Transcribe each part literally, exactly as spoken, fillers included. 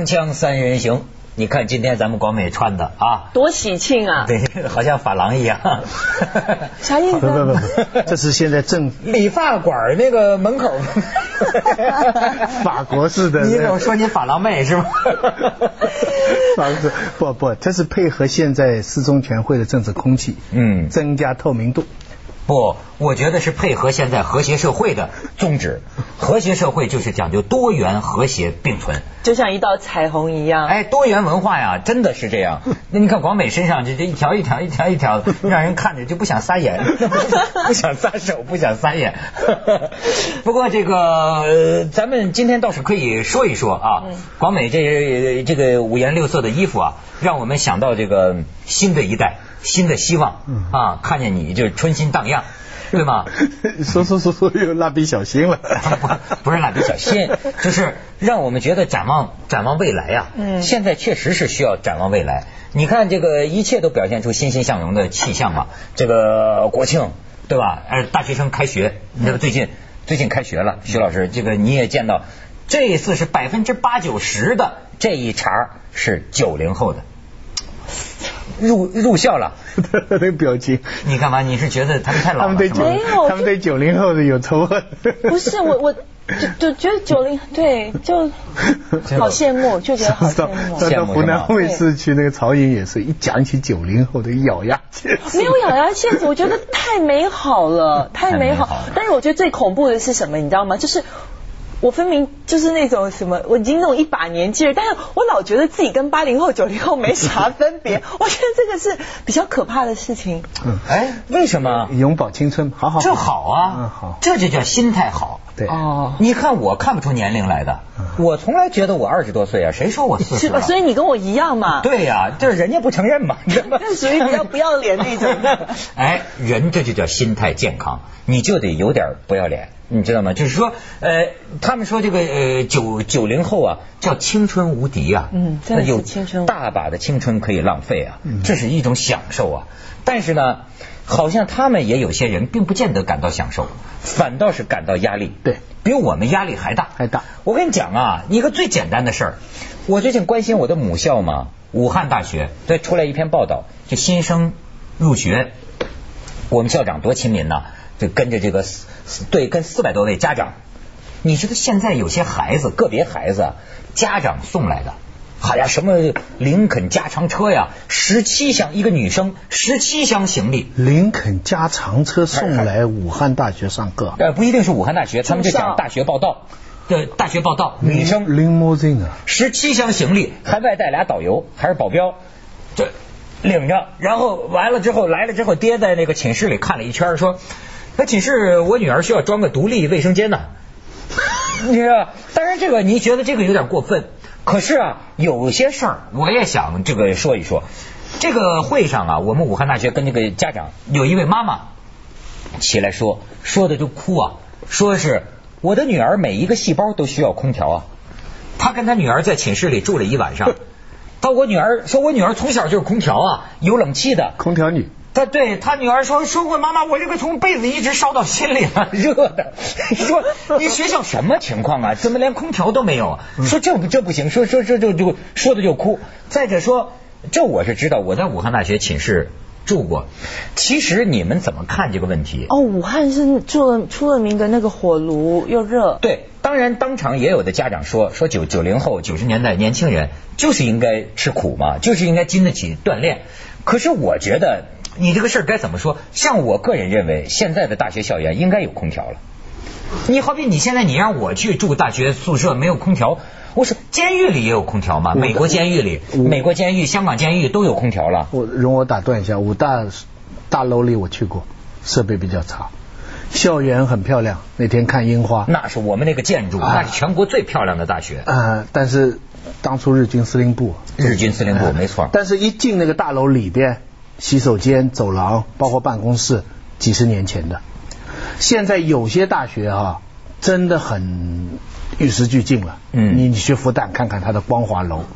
锵锵三人行，你看今天咱们广美穿的啊， 多喜庆啊！ 对，好像发廊一样。 啥意思？ 不不不，这是现在正理发馆那个门口。 法国式的。 你怎么说你发廊妹是吗？ 法国不不，这是配合现在四中全会的政治空气，嗯，增加透明度。 不，我觉得是配合现在和谐社会的宗旨。和谐社会就是讲究多元和谐并存， 就像一道彩虹一样。 哎，多元文化呀，真的是这样。那你看广美身上这这一条一条一条一条，让人看着就不想撒眼，不想撒手，不想撒眼。不过这个、呃、咱们今天倒是可以说一说啊，嗯、广美这这个五颜六色的衣服啊，让我们想到这个新的一代。新的希望啊！看见你就春心荡漾，对吗？ 说说说说又蜡笔小新了， 不不是蜡笔小新，就是让我们觉得展望展望未来呀、啊。嗯，现在确实是需要展望未来。你看这个一切都表现出欣欣向荣的气象嘛。这个国庆对吧？呃，大学生开学，那个最近最近开学了，徐老师，这个你也见到，这一次是百分之八九十的这一茬是九零后的。入入校了， 那个表情， 你干嘛？你是觉得他们太老了？ 他们对九，他们对九零后的有仇恨。 不是我，我就就觉得九零对就好羡慕，就觉得好羡慕。 到湖南卫视去那个曹颖也是一讲起九零后的咬牙切齿， 没有咬牙切齿，我觉得太美好了，太美好。但是我觉得最恐怖的是什么？你知道吗？就是。我分明就是那种什么，我已经那种一把年纪了，但是我老觉得自己跟八零后、九零后没啥分别。我觉得这个是比较可怕的事情。 嗯，哎，为什么？ 永葆青春，好好， 这好啊， 嗯，好， 这就叫心态好。 对哦， 你看我看不出年龄来的，我从来觉得我二十多岁啊，谁说我四十了？ 所以你跟我一样嘛。 对呀、啊，就是人家不承认嘛， 那属于比较不要脸那种。 哎，人这就叫心态健康，你就得有点不要脸。你知道吗？就是说，呃，他们说这个呃九九零后啊，叫青春无敌啊， 嗯，真的是青春， 大把的青春可以浪费啊，嗯、这是一种享受啊。但是呢，好像他们也有些人并不见得感到享受，反倒是感到压力， 对， 比我们压力还大， 还大。 我跟你讲啊，一个最简单的事儿，我最近关心我的母校嘛，武汉大学，对，出来一篇报道，就新生入学，我们校长多亲民呐。就跟着这个对跟四百多位家长，你知道现在有些孩子个别孩子家长送来的，好呀什么林肯加长车呀，十七箱一个女生十七箱行李， 林肯加长车送来武汉大学上课， 呃不一定是武汉大学，他们就讲大学报道，对大学报道，女生 limousine 十七箱行李，还外带俩导游还是保镖，这领着，然后完了之后来了之后，爹在那个寝室里看了一圈说。那寝室我女儿需要装个独立卫生间呢，你知道？当然这个你觉得这个有点过分，可是啊，有些事儿我也想这个说一说。这个会上啊，我们武汉大学跟这个家长有一位妈妈起来说，说的就哭啊，说是我的女儿每一个细胞都需要空调啊，她跟她女儿在寝室里住了一晚上，她我女儿说我女儿从小就是空调啊，有冷气的空调女。 他对他女儿说说过妈妈，我这个从被子一直烧到心里了，热的。说你学校什么情况啊？怎么连空调都没有啊？说这这不行，说说这就就说的就哭。再者说，这我是知道，我在武汉大学寝室住过。其实你们怎么看这个问题？ 哦，武汉是出了出了名的那个火炉又热。 对，当然当场也有的家长说说九九零后九十年代年轻人就是应该吃苦嘛，就是应该经得起锻炼。可是我觉得。你这个事儿该怎么说？像我个人认为，现在的大学校园应该有空调了。你好比你现在你让我去住大学宿舍没有空调，我说监狱里也有空调嘛？美国监狱里、美国监狱、香港监狱都有空调了。 我容我打断一下，武大大楼里我去过，设备比较差，校园很漂亮。那天看樱花， 那是我们那个建筑，啊、那是全国最漂亮的大学。 啊、呃，但是当初日军司令部， 日军司令部、呃、没错。 但是一进那个大楼里边。洗手间、走廊，包括办公室，几十年前的。现在有些大学啊，真的很与时俱进了。嗯，你你去复旦看看它的光华楼，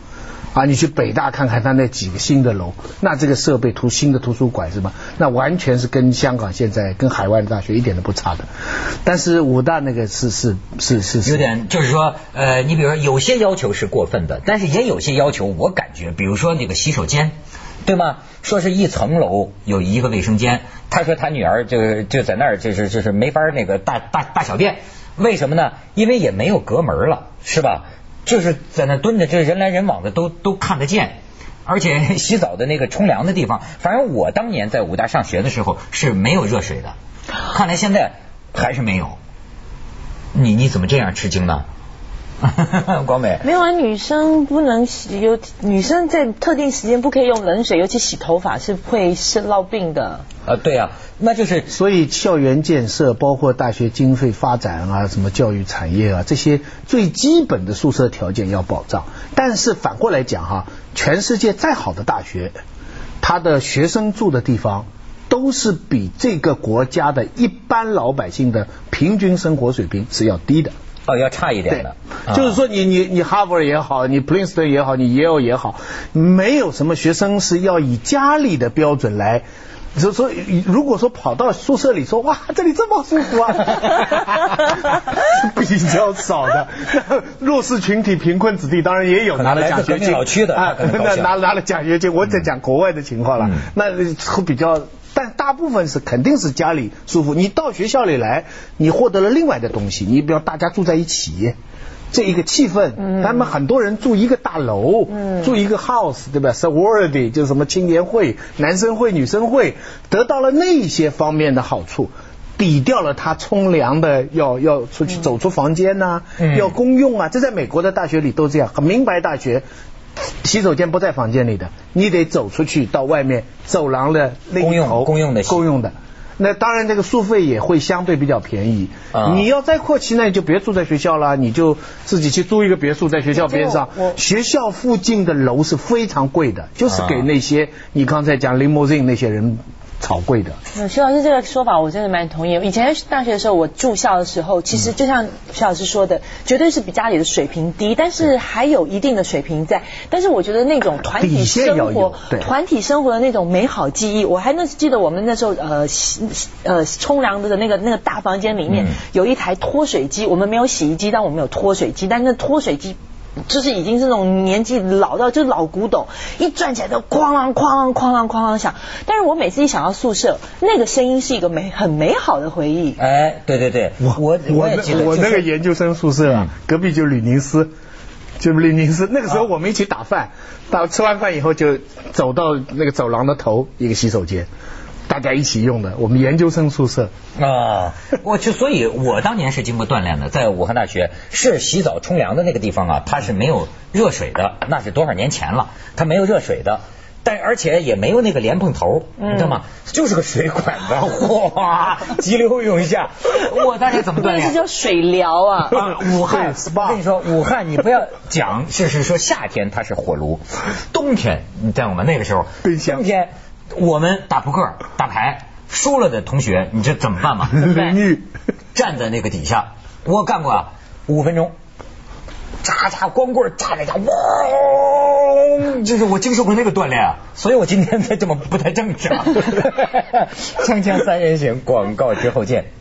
啊，你去北大看看它那几个新的楼，那这个设备图新的图书馆是吧？那完全是跟香港现在跟海外的大学一点都不差的。但是武大那个是是是是是有点，就是说呃，你比如说有些要求是过分的，但是也有些要求我感觉，比如说那个洗手间，对吗？说是一层楼有一个卫生间，他说他女儿就就在那儿就是就是没法那个大大大小便，为什么呢？因为也没有隔门了，是吧？就是在那蹲着，这人来人往的都都看得见，而且洗澡的那个冲凉的地方，反正我当年在武大上学的时候是没有热水的，看来现在还是没有。你你怎么这样吃惊呢？光美没有啊，女生不能洗，有女生在特定时间不可以用冷水，尤其洗头发是会是落病的。 啊，对啊，那就是所以校园建设，包括大学经费发展啊，什么教育产业啊，这些最基本的宿舍条件要保障。但是反过来讲哈，全世界再好的大学，它的学生住的地方都是比这个国家的一般老百姓的平均生活水平是要低的。 哦，要差一点的， 啊、就是说你你你哈佛也好，你普林斯顿也好，你耶鲁也好，没有什么学生是要以家里的标准来。就说如果说跑到宿舍里说哇这里这么舒服啊，比较少的。弱势群体、贫困子弟当然也有拿了奖学金， 老区的啊，那拿拿了奖学金，我在讲国外的情况了， 嗯、 那比较。但大部分是肯定是家里舒服，你到学校里来，你获得了另外的东西，你比如大家住在一起，这一个气氛，嗯、他们很多人住一个大楼，嗯、住一个 house， 对吧 ？sorority 就是什么青年会、男生会、女生会，得到了那些方面的好处，抵掉了他冲凉的要要出去走出房间呐、啊，嗯、要公用啊，这在美国的大学里都这样，很明白大学。洗手间不在房间里的，你得走出去到外面走廊的那一头公用的公用的。那当然，这个宿费也会相对比较便宜。啊、你要再阔气，那你就别住在学校了，你就自己去租一个别墅在学校边上。学校附近的楼是非常贵的，就是给那些、啊、你刚才讲 limousine 那些人炒贵的。 徐老师这个说法我真的蛮同意。以前大学的时候，我住校的时候，其实就像徐老师说的，绝对是比家里的水平低，但是还有一定的水平在。但是我觉得那种团体生活、团体生活的那种美好记忆，我还那记得我们那时候呃呃冲凉的那个那个大房间里面、嗯、有一台脱水机，我们没有洗衣机，但我们有脱水机，但那脱水机。就是已经是那种年纪老到就是老古董，一转起来都哐啷哐啷哐啷哐啷响。但是我每次一想到宿舍，那个声音是一个美很美好的回忆。 哎，对对对，我我我也记得， 我那个研究生宿舍啊，嗯、隔壁就吕宁斯，就吕宁斯。那个时候我们一起打饭，到吃完饭以后就走到那个走廊的头一个洗手间。大家一起用的，我们研究生宿舍啊，我就所以，我当年是经过锻炼的，在武汉大学是洗澡冲凉的那个地方啊，它是没有热水的，那是多少年前了，它没有热水的，但而且也没有那个莲蓬头，嗯、你知道吗？就是个水管子，哗，急流勇下，我当年怎么锻炼？ 这叫水疗啊！ 啊武汉，我跟你说，武汉你不要讲，就是说夏天它是火炉，冬天你在我们那个时候，冬天。我们打扑克打牌输了的同学，你这怎么办嘛？美女站在那个底下，我干过啊，五分钟，嚓嚓光棍嚓嚓嚓，嗡，就是我经受过那个锻炼啊，所以我今天才这么不太正常。锵锵三人行，广告之后见。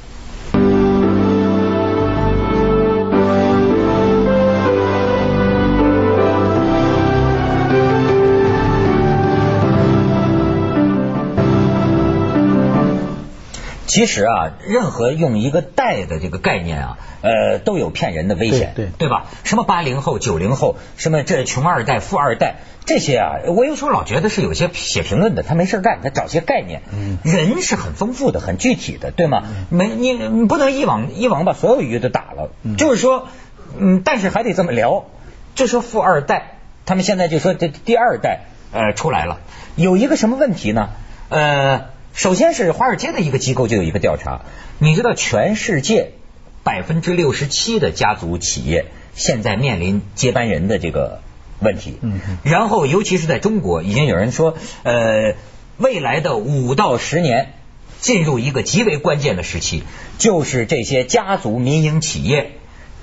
其实啊，任何用一个代的这个概念啊，呃，都有骗人的危险， 对对， 对吧？什么八零后、九零后，什么这穷二代、富二代，这些啊，我有时候老觉得是有些写评论的，他没事干，他找些概念。嗯，人是很丰富的、很具体的，对吗？嗯、没你你不能一网一网把所有鱼都打了，嗯、就是说，嗯，但是还得这么聊。就说富二代，他们现在就说这第二代呃出来了，有一个什么问题呢？呃。首先是华尔街的一个机构就有一个调查，你知道全世界百分之六十七的家族企业现在面临接班人的这个问题，嗯，然后尤其是在中国，已经有人说，呃，未来的五到十年进入一个极为关键的时期，就是这些家族民营企业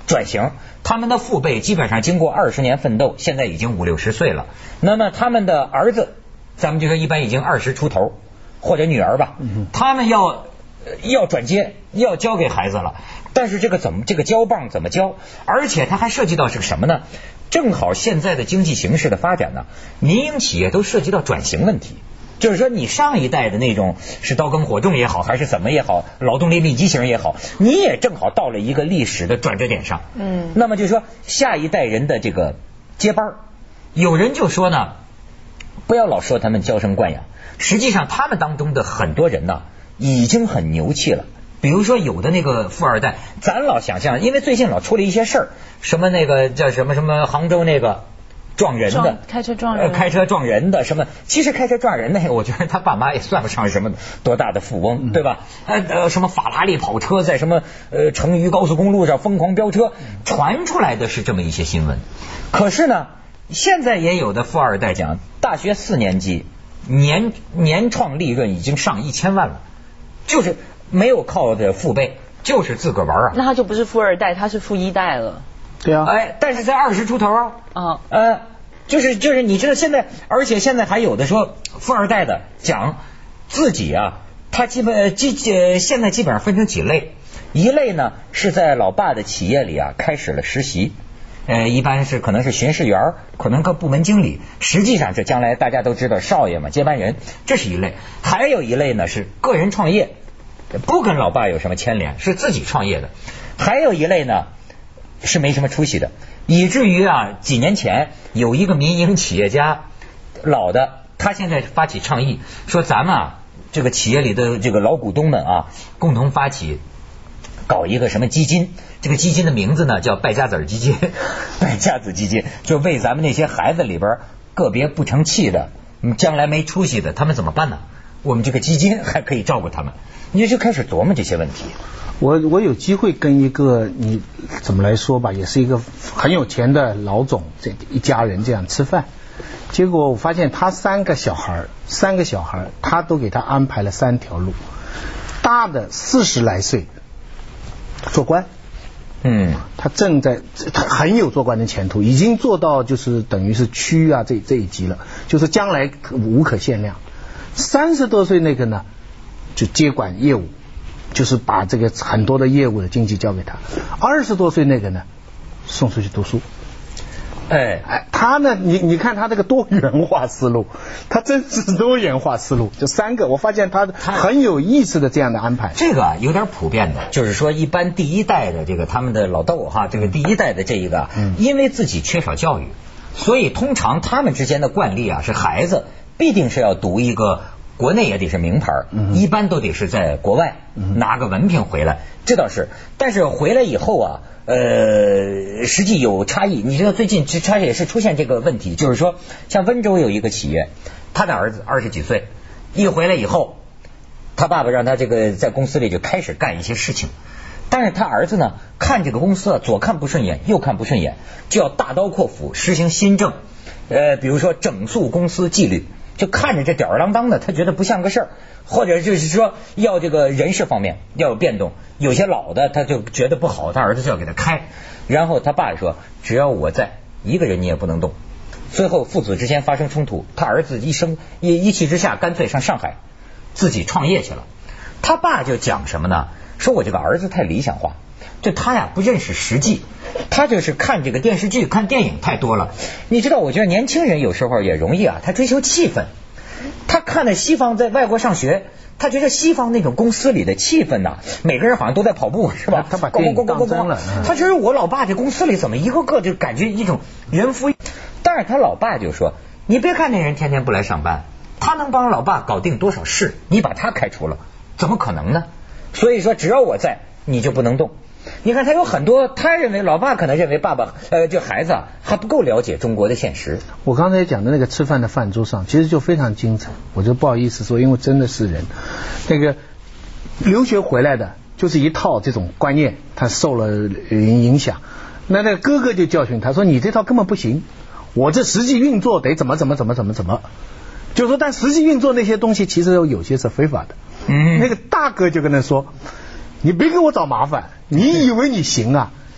转型，他们的父辈基本上经过二十年奋斗，现在已经五六十岁了。那么他们的儿子，咱们就说一般已经二十出头，或者女儿吧，他们要要转接，要交给孩子了。但是这个怎么这个交棒怎么交？而且它还涉及到是什么呢？正好现在的经济形势的发展呢，民营企业都涉及到转型问题。就是说你上一代的那种是刀耕火种也好，还是怎么也好，劳动力密集型也好，你也正好到了一个历史的转折点上。嗯，那么就是说下一代人的这个接班，有人就说呢，不要老说他们娇生惯养，实际上他们当中的很多人呢已经很牛气了。比如说有的那个富二代，咱老想象，因为最近老出了一些事儿，什么那个叫什么什么杭州那个撞人的， 开车撞人、 呃，开车撞人的什么？其实开车撞人那个，我觉得他爸妈也算不上什么多大的富翁，对吧？呃呃，什么法拉利跑车在什么呃成渝高速公路上疯狂飙车，传出来的是这么一些新闻。可是呢，现在也有的富二代讲，大学四年级年年创利润已经上一千万了，就是没有靠着父辈，就是自个儿玩啊。 那他就不是富二代，他是富一代了。 对啊， 哎，但是在二十出头啊， 啊， 呃，就是就是你知道现在，而且现在还有的说富二代的讲自己啊，他基本基呃现在基本上分成几类，一类呢是在老爸的企业里啊开始了实习，呃，一般是可能是巡视员，可能个部门经理，实际上是将来大家都知道少爷嘛，接班人，这是一类。还有一类呢是个人创业，不跟老爸有什么牵连，是自己创业的。还有一类呢是没什么出息的，以至于啊，几年前有一个民营企业家老的，他现在发起倡议，说咱们啊，这个企业里的这个老股东们啊，共同发起搞一个什么基金，这个基金的名字呢叫败家子基金，败家子基金，就为咱们那些孩子里边个别不成器的，将来没出息的，他们怎么办呢？我们这个基金还可以照顾他们，你就开始琢磨这些问题。 我我有机会跟一个你怎么来说吧，也是一个很有钱的老总，这一家人这样吃饭，结果我发现他三个小孩，三个小孩他都给他安排了三条路，大的四十来岁做官，嗯，他正在他很有做官的前途，已经做到就是等于是区啊这这一级了，就是将来无可限量。三十多岁那个呢，就接管业务。就是把这个很多的业务的经济交给他。二十多岁那个呢，送出去读书。哎哎，他呢，你你看他这个多元化思路，他真是多元化思路。就三个，我发现他很有意思的这样的安排。 这个有点普遍的，就是说一般第一代的这个他们的老豆哈，这个第一代的这一个，嗯、因为自己缺少教育，所以通常他们之间的惯例啊，是孩子必定是要读一个。国内也得是名牌，一般都得是在国外拿个文凭回来，这倒是。但是回来以后啊，呃，实际有差异。你知道最近它也是出现这个问题，就是说，像温州有一个企业，他的儿子二十几岁，一回来以后，他爸爸让他这个在公司里就开始干一些事情，但是他儿子呢，看这个公司啊，左看不顺眼，右看不顺眼，就要大刀阔斧实行新政，呃，比如说整肃公司纪律。就看着这吊儿郎当的，他觉得不像个事儿，或者就是说要这个人事方面要有变动，有些老的他就觉得不好，他儿子就要给他开，然后他爸说只要我在，一个人你也不能动。最后父子之间发生冲突，他儿子一生一一气之下干脆上上海自己创业去了。他爸就讲什么呢？说我这个儿子太理想化，就他呀不认识实际，他就是看这个电视剧看电影太多了。你知道我觉得年轻人有时候也容易啊，他追求气氛，他看了西方在外国上学，他觉得西方那种公司里的气氛呐、啊，每个人好像都在跑步是吧？ 他把电影当真了。 他觉得我老爸这公司里怎么一个个就感觉一种人夫，但是他老爸就说你别看那人天天不来上班，他能帮老爸搞定多少事，你把他开除了怎么可能呢？所以说只要我在你就不能动。你看他有很多，他认为老爸可能认为爸爸呃，就孩子啊还不够了解中国的现实。 我刚才讲的那个吃饭的饭桌上，其实就非常精彩。我就不好意思说，因为真的是人，那个留学回来的，就是一套这种观念，他受了影响。那那个哥哥就教训他说：“你这套根本不行，我这实际运作得怎么怎么怎么怎么怎么。”就说但实际运作那些东西，其实有些是非法的。嗯，那个大哥就跟他说。你别给我找麻烦，你以为你行啊？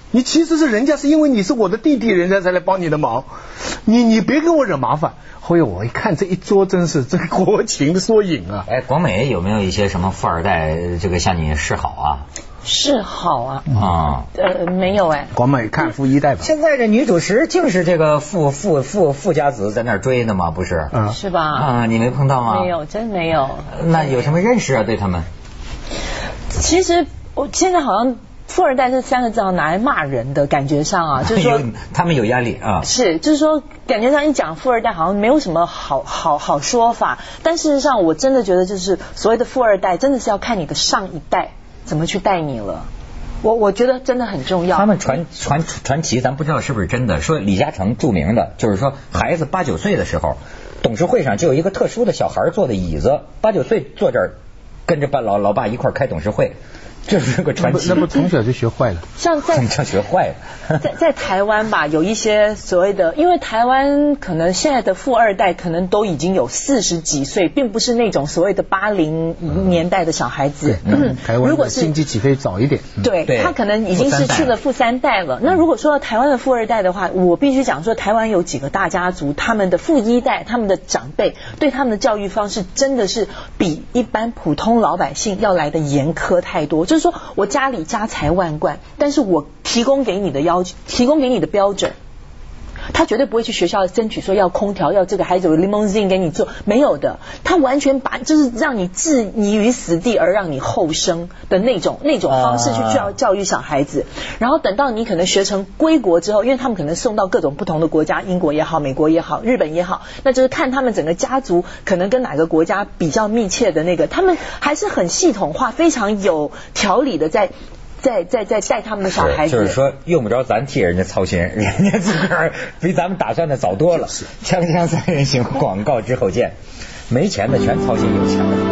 你其实是人家是因为你是我的弟弟，人家才来帮你的忙，你你别给我惹麻烦。后来我一看这一桌真是这个国情的缩影啊！ 哎，广美有没有一些什么富二代这个向你示好啊？ 示好啊？ 啊、 嗯，呃，没有哎。 广美看富一代吧。 现在这女主持竟是这个富富富富家子在那儿追呢吗？不是？ 嗯， 是吧？ 啊，你没碰到吗？ 没有，真没有。 那有什么认识啊？对他们？ 其实我现在好像富二代这三个字要拿来骂人的感觉上啊，就是说他们有压力啊。 是，就是说感觉上一讲富二代好像没有什么好好好说法，但事实上我真的觉得就是所谓的富二代真的是要看你的上一代怎么去带你了。我我觉得真的很重要。 他们传传传奇，咱不知道是不是真的。说李嘉诚著名的，就是说孩子八九岁的时候，董事会上就有一个特殊的小孩坐的椅子，八九岁坐这儿，跟着爸老老爸一块开董事会。这是个传奇。 那不从小就学坏了？ 像在从小学坏了。 在在台湾吧，有一些所谓的，因为台湾可能现在的富二代可能都已经有四十几岁，并不是那种所谓的八零年代的小孩子。 嗯，台湾的经济起飞早一点。 对， 对他可能已经是去了富三代了。那如果说台湾的富二代的话，我必须讲说，台湾有几个大家族，他们的富一代，他们的长辈对他们的教育方式真的是比一般普通老百姓要来的严苛太多。就是说我家里家财万贯，但是我提供给你的要求，提供给你的标准，他绝对不会去学校争取说要空调，要这个孩子有 limousine 给你做，没有的。他完全把就是让你置你于死地而让你后生的那种那种方式去教教育小孩子。然后等到你可能学成归国之后，因为他们可能送到各种不同的国家，英国也好，美国也好，日本也好，那就是看他们整个家族可能跟哪个国家比较密切的那个，他们还是很系统化，非常有条理的在。在在在带他们的小孩子， 就是说用不着咱替人家操心，人家自个儿比咱们打算的早多了。锵锵三人行，广告之后见。没钱的全操心有钱的。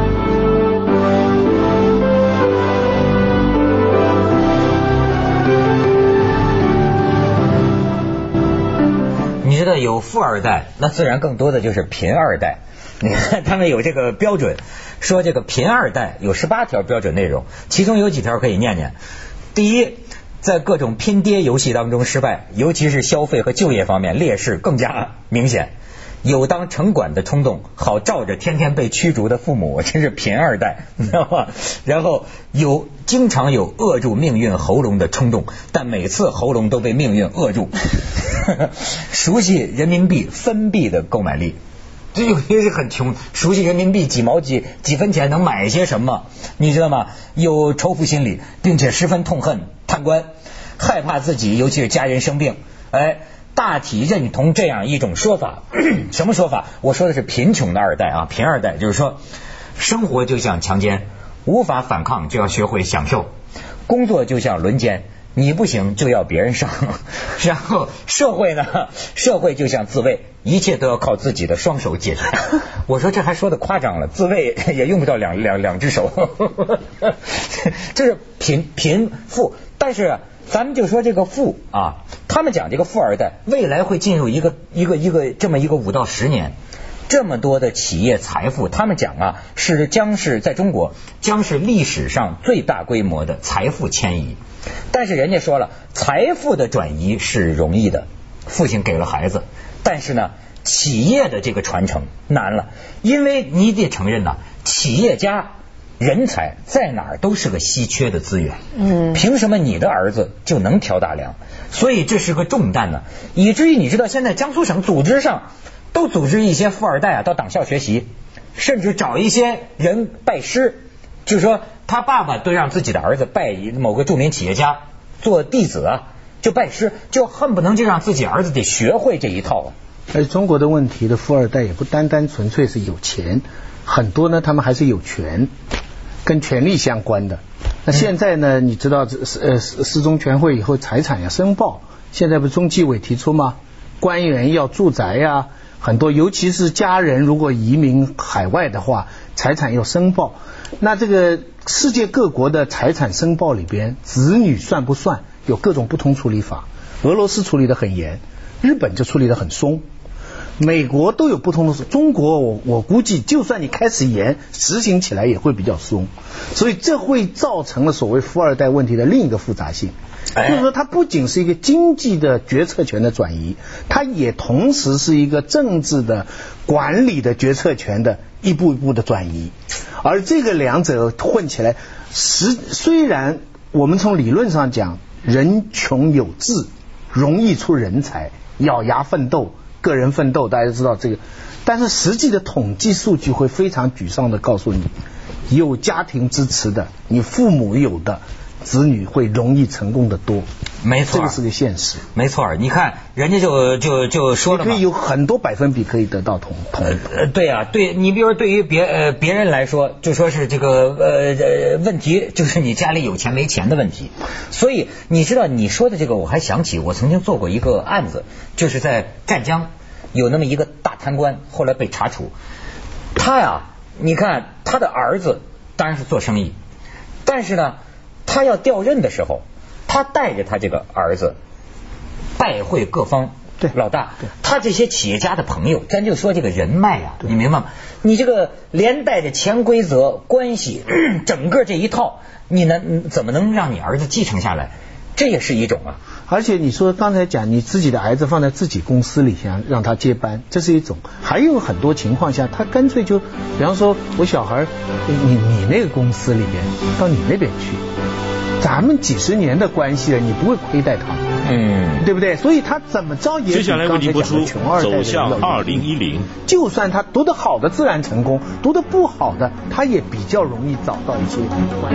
你知道有富二代，那自然更多的就是贫二代。你看他们有这个标准，说这个贫二代有十八条标准内容，其中有几条可以念念。第一，在各种拼爹游戏当中失败，尤其是消费和就业方面劣势更加明显，有当城管的冲动，好照着天天被驱逐的父母，真是贫二代，你知道吗？然后有经常有扼住命运喉咙的冲动，但每次喉咙都被命运扼住。熟悉人民币分币的购买力，这有些是很穷，熟悉人民币几毛几几分钱能买些什么，你知道吗？有仇富心理，并且十分痛恨贪官，害怕自己尤其是家人生病，哎，大体认同这样一种说法。什么说法？我说的是贫穷的二代啊，贫二代就是说，生活就像强奸，无法反抗就要学会享受，工作就像轮奸，你不行就要别人上。然后社会呢，社会就像自卫，一切都要靠自己的双手解决。我说这还说的夸张了，自卫也用不到两两两只手。这是贫贫富，但是咱们就说这个富啊，他们讲这个富二代未来会进入一个一个一个这么一个五到十年，这么多的企业财富，他们讲啊，是将是在中国将是历史上最大规模的财富迁移。但是人家说了，财富的转移是容易的，父亲给了孩子，但是呢，企业的这个传承难了，因为你得承认呐、啊，企业家人才在哪儿都是个稀缺的资源，嗯，凭什么你的儿子就能挑大梁？所以这是个重担呢、啊，以至于你知道现在江苏省组织上都组织一些富二代啊到党校学习，甚至找一些人拜师，就是说他爸爸都让自己的儿子拜某个著名企业家做弟子啊，就拜师，就恨不能就让自己儿子得学会这一套啊。 而中国的问题的富二代也不单单纯粹是有钱，很多呢他们还是有权，跟权力相关的。那现在呢，你知道呃四中全会以后财产要申报，现在不是中纪委提出吗？官员要住宅呀、啊，很多尤其是家人如果移民海外的话，财产要申报。那这个世界各国的财产申报里边，子女算不算有各种不同处理法。俄罗斯处理得很严，日本就处理得很松。 美国都有不同的，中国我我估计就算你开始严，执行起来也会比较松，所以这会造成了所谓富二代问题的另一个复杂性。就是说它不仅是一个经济的决策权的转移，它也同时是一个政治的管理的决策权的一步一步的转移，而这个两者混起来，实虽然我们从理论上讲人穷有志，容易出人才，咬牙奋斗，个人奋斗，大家知道这个，但是实际的统计数据会非常沮丧的告诉你，有家庭支持的，你父母有的子女会容易成功的多。 没错， 这个是个现实。 没错，你看人家就就就说了嘛， 可以有很多百分比可以得到同同。 呃，对啊，对你比如说对于别呃别人来说，就说是这个呃问题就是你家里有钱没钱的问题。所以你知道你说的这个，我还想起我曾经做过一个案子，就是在湛江有那么一个大贪官，后来被查处。他呀，你看他的儿子当然是做生意，但是呢，他要调任的时候，他带着他这个儿子拜会各方老大，他这些企业家的朋友，咱就说这个人脉啊，你明白吗？你这个连带着潜规则关系，整个这一套，你能怎么能让你儿子继承下来？这也是一种啊。 而且你说刚才讲你自己的儿子放在自己公司里想让他接班，这是一种。还有很多情况下他干脆就，比方说我小孩你你那个公司里边到你那边去，咱们几十年的关系了，你不会亏待他，嗯，对不对？所以他怎么着也比刚才讲的穷二代的走向二零一零， 就算他读得好的自然成功，读得不好的他也比较容易找到一些关系。